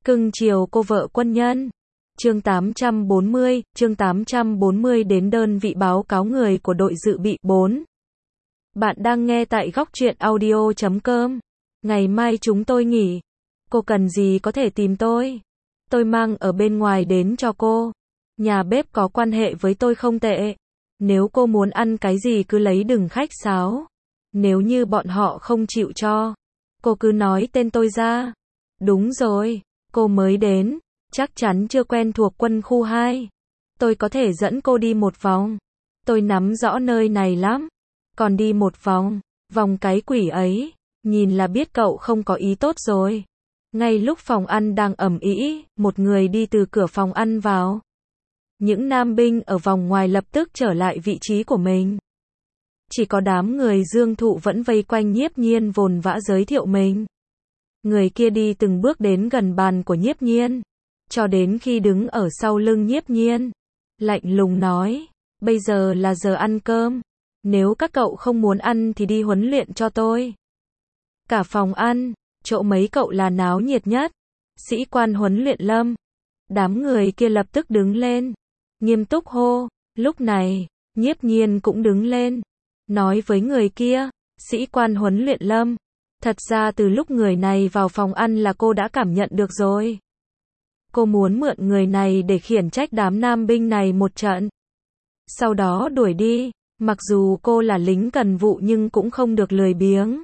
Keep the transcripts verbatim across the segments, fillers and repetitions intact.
Cưng chiều cô vợ quân nhân. Chương tám trăm bốn mươi, chương tám trăm bốn mươi đến đơn vị báo cáo người của đội dự bị bốn. Bạn đang nghe tại góc truyện audio chấm com. Ngày mai chúng tôi nghỉ. Cô cần gì có thể tìm tôi. Tôi mang ở bên ngoài đến cho cô. Nhà bếp có quan hệ với tôi không tệ. Nếu cô muốn ăn cái gì cứ lấy đừng khách sáo. Nếu như bọn họ không chịu cho, cô cứ nói tên tôi ra. Đúng rồi, cô mới đến, chắc chắn chưa quen thuộc quân khu hai. Tôi có thể dẫn cô đi một vòng. Tôi nắm rõ nơi này lắm. Còn đi một vòng, vòng cái quỷ ấy, nhìn là biết cậu không có ý tốt rồi. Ngay lúc phòng ăn đang ầm ĩ, một người đi từ cửa phòng ăn vào. Những nam binh ở vòng ngoài lập tức trở lại vị trí của mình. Chỉ có đám người Dương Thụ vẫn vây quanh Nhiếp Nhiên vồn vã giới thiệu mình. Người kia đi từng bước đến gần bàn của Nhiếp Nhiên, cho đến khi đứng ở sau lưng Nhiếp Nhiên, lạnh lùng nói, bây giờ là giờ ăn cơm, nếu các cậu không muốn ăn thì đi huấn luyện cho tôi. Cả phòng ăn, chỗ mấy cậu là náo nhiệt nhất, sĩ quan huấn luyện Lâm. Đám người kia lập tức đứng lên, nghiêm túc hô. Lúc này, Nhiếp Nhiên cũng đứng lên, nói với người kia, sĩ quan huấn luyện Lâm. Thật ra từ lúc người này vào phòng ăn là cô đã cảm nhận được rồi. Cô muốn mượn người này để khiển trách đám nam binh này một trận. Sau đó đuổi đi, mặc dù cô là lính cần vụ nhưng cũng không được lười biếng.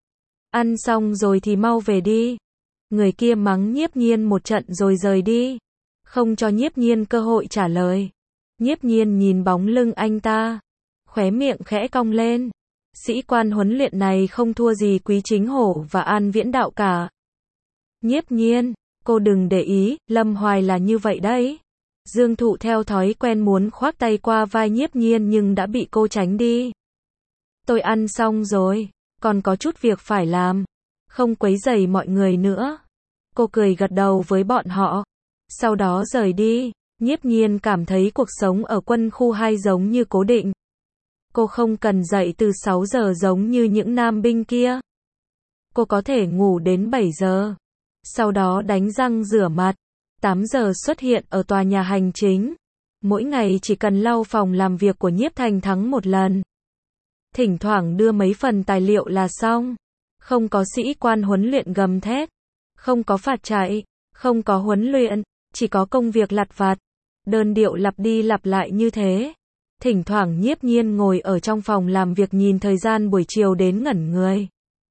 Ăn xong rồi thì mau về đi. Người kia mắng Nhiếp Nhiên một trận rồi rời đi, không cho Nhiếp Nhiên cơ hội trả lời. Nhiếp Nhiên nhìn bóng lưng anh ta, khóe miệng khẽ cong lên. Sĩ quan huấn luyện này không thua gì Quý Chính Hổ và An Viễn Đạo cả. Nhiếp Nhiên, cô đừng để ý, Lâm Hoài là như vậy đấy. Dương Thụ theo thói quen muốn khoác tay qua vai Nhiếp Nhiên nhưng đã bị cô tránh đi. Tôi ăn xong rồi, còn có chút việc phải làm, không quấy rầy mọi người nữa. Cô cười gật đầu với bọn họ, sau đó rời đi. Nhiếp Nhiên cảm thấy cuộc sống ở quân khu hai giống như cố định. Cô không cần dậy từ sáu giờ giống như những nam binh kia. Cô có thể ngủ đến bảy giờ. Sau đó đánh răng rửa mặt. tám giờ xuất hiện ở tòa nhà hành chính. Mỗi ngày chỉ cần lau phòng làm việc của Nhiếp Thành Thắng một lần. Thỉnh thoảng đưa mấy phần tài liệu là xong. Không có sĩ quan huấn luyện gầm thét. Không có phạt chạy. Không có huấn luyện. Chỉ có công việc lặt vặt. Đơn điệu lặp đi lặp lại như thế. Thỉnh thoảng Nhiếp Nhiên ngồi ở trong phòng làm việc nhìn thời gian buổi chiều đến ngẩn người.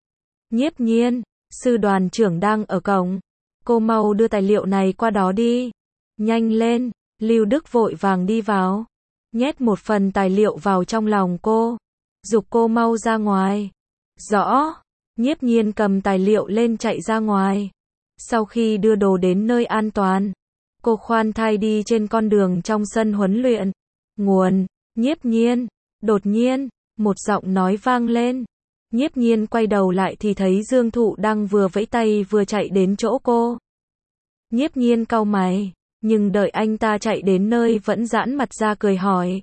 Nhiếp Nhiên, sư đoàn trưởng đang ở cổng. Cô mau đưa tài liệu này qua đó đi. Nhanh lên, Lưu Đức vội vàng đi vào. Nhét một phần tài liệu vào trong lòng cô. Giục cô mau ra ngoài. Rõ. Nhiếp Nhiên cầm tài liệu lên chạy ra ngoài. Sau khi đưa đồ đến nơi an toàn, cô khoan thai đi trên con đường trong sân huấn luyện. Nguồn, Nhiếp Nhiên. Đột nhiên, một giọng nói vang lên. Nhiếp Nhiên quay đầu lại thì thấy Dương Thụ đang vừa vẫy tay vừa chạy đến chỗ cô. Nhiếp Nhiên cau mày, nhưng đợi anh ta chạy đến nơi vẫn giãn mặt ra cười hỏi.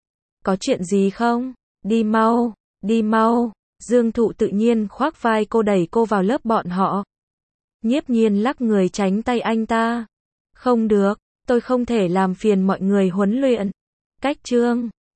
Có chuyện gì không? Đi mau, đi mau. Dương Thụ tự nhiên khoác vai cô đẩy cô vào lớp bọn họ. Nhiếp Nhiên lắc người tránh tay anh ta. Không được, tôi không thể làm phiền mọi người huấn luyện. Cách chương